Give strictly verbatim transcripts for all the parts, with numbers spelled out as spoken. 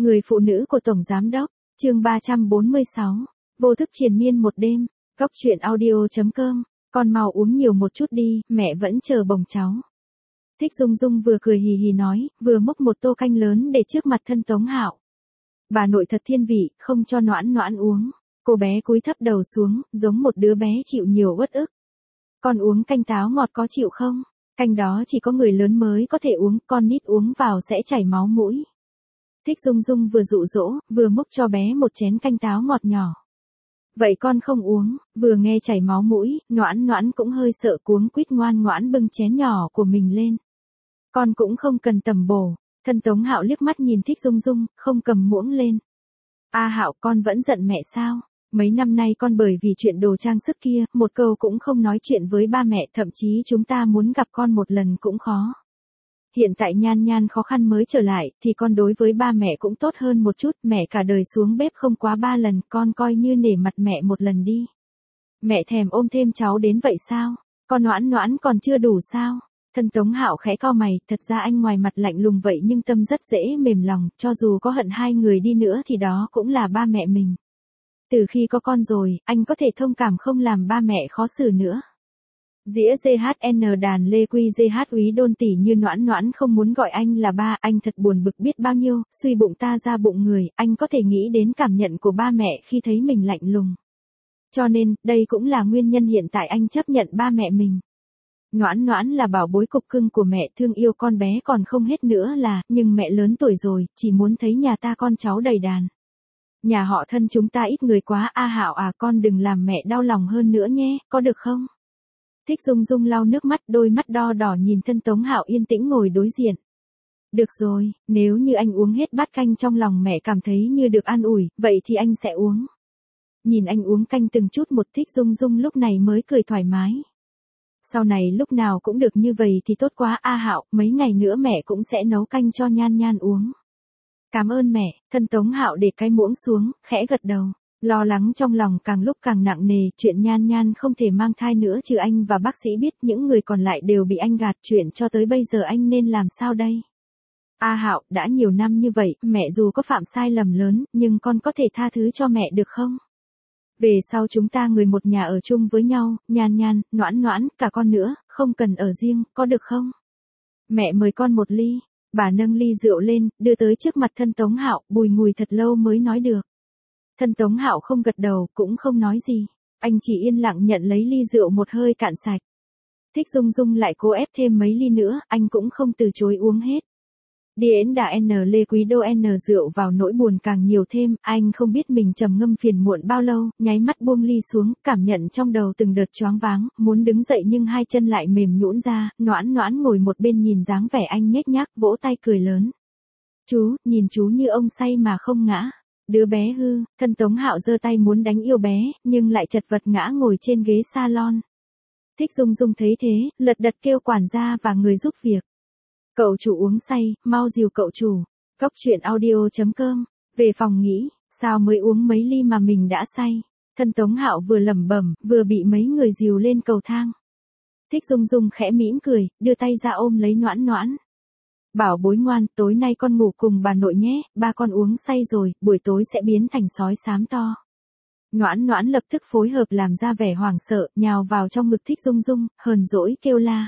Người phụ nữ của Tổng Giám Đốc, chương ba trăm bốn mươi sáu, vô thức triền miên một đêm, Cóc truyện audio.com, con mau uống nhiều một chút đi, mẹ vẫn chờ bồng cháu. Thích Dung Dung vừa cười hì hì nói, vừa múc một tô canh lớn để trước mặt thân Tống Hạo. Bà nội thật thiên vị, không cho Noãn Noãn uống. Cô bé cúi thấp đầu xuống, giống một đứa bé chịu nhiều uất ức. Con uống canh táo ngọt có chịu không? Canh đó chỉ có người lớn mới có thể uống, con nít uống vào sẽ chảy máu mũi. Thích Dung Dung vừa dụ dỗ, vừa múc cho bé một chén canh táo ngọt nhỏ. Vậy con không uống, vừa nghe chảy máu mũi, Noãn Noãn cũng hơi sợ cuống quýt ngoan ngoãn bưng chén nhỏ của mình lên. Con cũng không cần tầm bổ. Thân Tống Hạo liếc mắt nhìn Thích Dung Dung, không cầm muỗng lên. A Hạo, con vẫn giận mẹ sao? Mấy năm nay con bởi vì chuyện đồ trang sức kia, một câu cũng không nói chuyện với ba mẹ, thậm chí chúng ta muốn gặp con một lần cũng khó. Hiện tại Nhan Nhan khó khăn mới trở lại, thì con đối với ba mẹ cũng tốt hơn một chút, mẹ cả đời xuống bếp không quá ba lần, con coi như nể mặt mẹ một lần đi. Mẹ thèm ôm thêm cháu đến vậy sao? Con Noãn Noãn còn chưa đủ sao? Thân Tống Hạo khẽ cau mày, thật ra anh ngoài mặt lạnh lùng vậy nhưng tâm rất dễ mềm lòng, cho dù có hận hai người đi nữa thì đó cũng là ba mẹ mình. Từ khi có con rồi, anh có thể thông cảm không làm ba mẹ khó xử nữa. Dĩa giê hát en đàn lê quy giê hát úy đôn tỉ như Noãn Noãn không muốn gọi anh là ba, anh thật buồn bực biết bao nhiêu, suy bụng ta ra bụng người, anh có thể nghĩ đến cảm nhận của ba mẹ khi thấy mình lạnh lùng. Cho nên, đây cũng là nguyên nhân hiện tại anh chấp nhận ba mẹ mình. Noãn Noãn là bảo bối cục cưng của mẹ, thương yêu con bé còn không hết nữa là, nhưng mẹ lớn tuổi rồi, chỉ muốn thấy nhà ta con cháu đầy đàn. Nhà họ thân chúng ta ít người quá, A Hạo à, con đừng làm mẹ đau lòng hơn nữa nhé, có được không? Thích Dung Dung lau nước mắt, đôi mắt đo đỏ nhìn thân Tống Hạo yên tĩnh ngồi đối diện. Được rồi, nếu như anh uống hết bát canh trong lòng mẹ cảm thấy như được an ủi, vậy thì anh sẽ uống. Nhìn anh uống canh từng chút một, Thích Dung Dung lúc này mới cười thoải mái. Sau này lúc nào cũng được như vậy thì tốt quá A Hạo, mấy ngày nữa mẹ cũng sẽ nấu canh cho Nhan Nhan uống. Cảm ơn mẹ, thân Tống Hạo để cái muỗng xuống, khẽ gật đầu. Lo lắng trong lòng càng lúc càng nặng nề, chuyện Nhan Nhan không thể mang thai nữa trừ anh và bác sĩ biết, những người còn lại đều bị anh gạt, chuyện cho tới bây giờ anh nên làm sao đây? A Hạo, đã nhiều năm như vậy, mẹ dù có phạm sai lầm lớn, nhưng con có thể tha thứ cho mẹ được không? Về sau chúng ta người một nhà ở chung với nhau, Nhan Nhan, Noãn Noãn, cả con nữa, không cần ở riêng, có được không? Mẹ mời con một ly. Bà nâng ly rượu lên, đưa tới trước mặt thân Tống Hạo, bùi ngùi thật lâu mới nói được. Thân Tống Hạo không gật đầu, cũng không nói gì. Anh chỉ yên lặng nhận lấy ly rượu một hơi cạn sạch. Thích Dung Dung lại cố ép thêm mấy ly nữa, anh cũng không từ chối uống hết. Điển đã N lê quý đô N rượu vào nỗi buồn càng nhiều thêm, anh không biết mình trầm ngâm phiền muộn bao lâu, nháy mắt buông ly xuống, cảm nhận trong đầu từng đợt choáng váng, muốn đứng dậy nhưng hai chân lại mềm nhũn ra, Noãn Noãn ngồi một bên nhìn dáng vẻ anh nhếch nhác, vỗ tay cười lớn. Chú, nhìn chú như ông say mà không ngã. Đứa bé hư, thân Tống Hạo giơ tay muốn đánh yêu bé, nhưng lại chật vật ngã ngồi trên ghế salon. Thích Dung Dung thấy thế, lật đật kêu quản gia và người giúp việc. Cậu chủ uống say, mau dìu cậu chủ. Cóc truyện audio.com, về phòng nghỉ, sao mới uống mấy ly mà mình đã say. Thân Tống Hạo vừa lẩm bẩm, vừa bị mấy người dìu lên cầu thang. Thích Dung Dung khẽ mỉm cười, đưa tay ra ôm lấy Noãn Noãn. Bảo bối ngoan, tối nay con ngủ cùng bà nội nhé, ba con uống say rồi, buổi tối sẽ biến thành sói xám to. Noãn Noãn lập tức phối hợp làm ra vẻ hoảng sợ, nhào vào trong ngực Thích Dung Dung, hờn dỗi kêu la.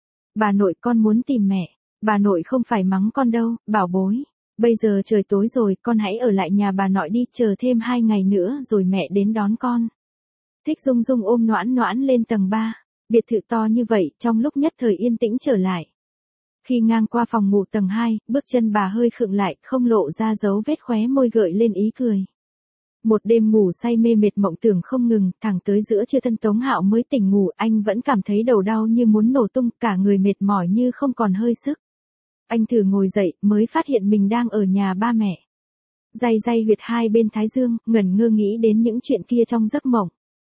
Bà nội, con muốn tìm mẹ. Bà nội không phải mắng con đâu, bảo bối. Bây giờ trời tối rồi, con hãy ở lại nhà bà nội đi, chờ thêm hai ngày nữa rồi mẹ đến đón con. Thích Dung Dung ôm Noãn Noãn lên tầng ba. Biệt thự to như vậy, trong lúc nhất thời yên tĩnh trở lại. Khi ngang qua phòng ngủ tầng hai, bước chân bà hơi khựng lại, không lộ ra dấu vết khóe môi gợi lên ý cười. Một đêm ngủ say mê mệt mộng tưởng không ngừng, thẳng tới giữa trưa thân Tống Hạo mới tỉnh ngủ, anh vẫn cảm thấy đầu đau như muốn nổ tung, cả người mệt mỏi như không còn hơi sức. Anh thử ngồi dậy, mới phát hiện mình đang ở nhà ba mẹ. Day day huyệt hai bên thái dương, ngẩn ngơ nghĩ đến những chuyện kia trong giấc mộng.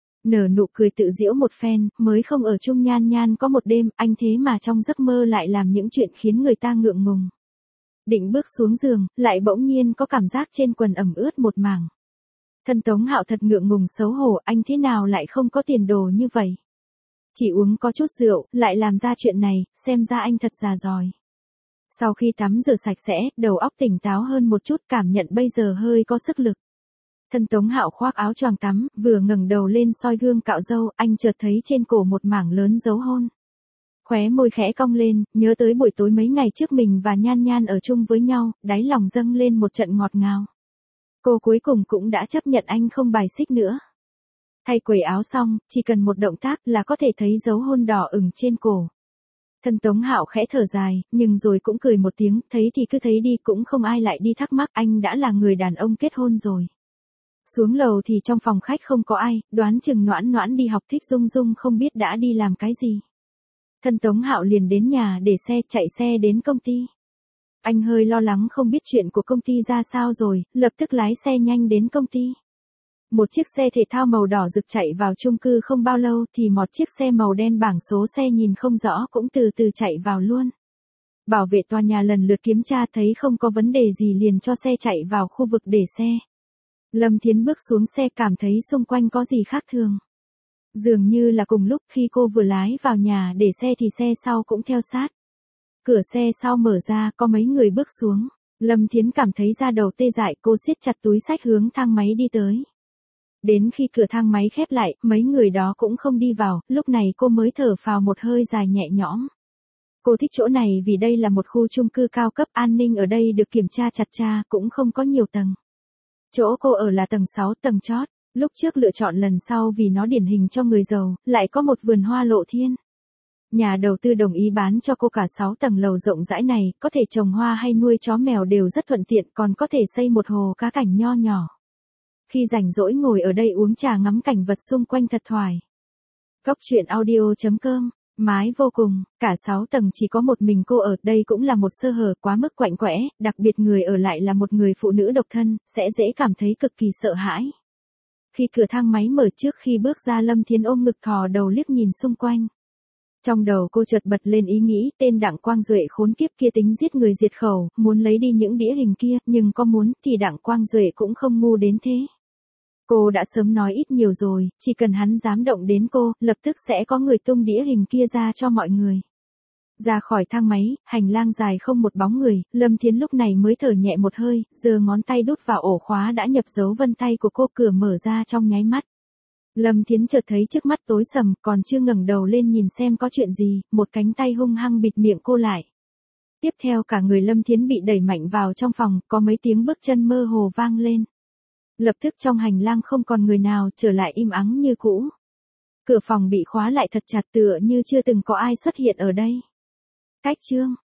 Nở nụ cười tự giễu một phen, mới không ở chung Nhan Nhan có một đêm, anh thế mà trong giấc mơ lại làm những chuyện khiến người ta ngượng ngùng. Định bước xuống giường, lại bỗng nhiên có cảm giác trên quần ẩm ướt một mảng. Thân Tống Hạo thật ngượng ngùng xấu hổ, anh thế nào lại không có tiền đồ như vậy. Chỉ uống có chút rượu, lại làm ra chuyện này, xem ra anh thật già dòi. Sau khi tắm rửa sạch sẽ, đầu óc tỉnh táo hơn một chút, cảm nhận bây giờ hơi có sức lực. Thân Tống Hạo khoác áo choàng tắm, vừa ngẩng đầu lên soi gương cạo râu, anh chợt thấy trên cổ một mảng lớn dấu hôn. Khóe môi khẽ cong lên, nhớ tới buổi tối mấy ngày trước mình và Nhan Nhan ở chung với nhau, đáy lòng dâng lên một trận ngọt ngào. Cô cuối cùng cũng đã chấp nhận anh không bài xích nữa. Thay quần áo xong, chỉ cần một động tác là có thể thấy dấu hôn đỏ ửng trên cổ. Thân Tống Hạo khẽ thở dài, nhưng rồi cũng cười một tiếng, thấy thì cứ thấy đi, cũng không ai lại đi thắc mắc, anh đã là người đàn ông kết hôn rồi. Xuống lầu thì trong phòng khách không có ai, đoán chừng Noãn Noãn đi học, Thích Dung Dung không biết đã đi làm cái gì. Thân Tống Hạo liền đến nhà để xe, chạy xe đến công ty. Anh hơi lo lắng không biết chuyện của công ty ra sao rồi, lập tức lái xe nhanh đến công ty. Một chiếc xe thể thao màu đỏ rực chạy vào chung cư không bao lâu thì một chiếc xe màu đen bảng số xe nhìn không rõ cũng từ từ chạy vào luôn. Bảo vệ tòa nhà lần lượt kiểm tra thấy không có vấn đề gì liền cho xe chạy vào khu vực để xe. Lâm Thiến bước xuống xe cảm thấy xung quanh có gì khác thường. Dường như là cùng lúc khi cô vừa lái vào nhà để xe thì xe sau cũng theo sát. Cửa xe sau mở ra, có mấy người bước xuống. Lâm Thiến cảm thấy da đầu tê dại, cô siết chặt túi xách hướng thang máy đi tới. Đến khi cửa thang máy khép lại, mấy người đó cũng không đi vào, lúc này cô mới thở phào một hơi dài nhẹ nhõm. Cô thích chỗ này vì đây là một khu chung cư cao cấp, an ninh ở đây được kiểm tra chặt chẽ, cũng không có nhiều tầng. Chỗ cô ở là tầng sáu, tầng chót. Lúc trước lựa chọn lần sau vì nó điển hình cho người giàu, lại có một vườn hoa lộ thiên. Nhà đầu tư đồng ý bán cho cô cả sáu tầng lầu rộng rãi này, có thể trồng hoa hay nuôi chó mèo đều rất thuận tiện, còn có thể xây một hồ cá cảnh nho nhỏ. Khi rảnh rỗi ngồi ở đây uống trà ngắm cảnh vật xung quanh thật thoải. Góc truyện audio chấm com, mái vô cùng, cả sáu tầng chỉ có một mình cô ở, đây cũng là một sơ hở quá mức quạnh quẽ, đặc biệt người ở lại là một người phụ nữ độc thân, sẽ dễ cảm thấy cực kỳ sợ hãi. Khi cửa thang máy mở trước khi bước ra Lâm Thiến ôm ngực thò đầu liếc nhìn xung quanh. Trong đầu cô chợt bật lên ý nghĩ tên Đặng Quang Duệ khốn kiếp kia tính giết người diệt khẩu, muốn lấy đi những đĩa hình kia, nhưng có muốn thì Đặng Quang Duệ cũng không ngu đến thế. Cô đã sớm nói ít nhiều rồi, chỉ cần hắn dám động đến cô, lập tức sẽ có người tung đĩa hình kia ra cho mọi người. Ra khỏi thang máy, hành lang dài không một bóng người, Lâm Thiến lúc này mới thở nhẹ một hơi, giơ ngón tay đút vào ổ khóa đã nhập dấu vân tay của cô, cửa mở ra trong nháy mắt. Lâm Thiến chợt thấy trước mắt tối sầm, còn chưa ngẩng đầu lên nhìn xem có chuyện gì, một cánh tay hung hăng bịt miệng cô lại. Tiếp theo cả người Lâm Thiến bị đẩy mạnh vào trong phòng, có mấy tiếng bước chân mơ hồ vang lên. Lập tức trong hành lang không còn người nào, trở lại im ắng như cũ. Cửa phòng bị khóa lại thật chặt tựa như chưa từng có ai xuất hiện ở đây. Cách chương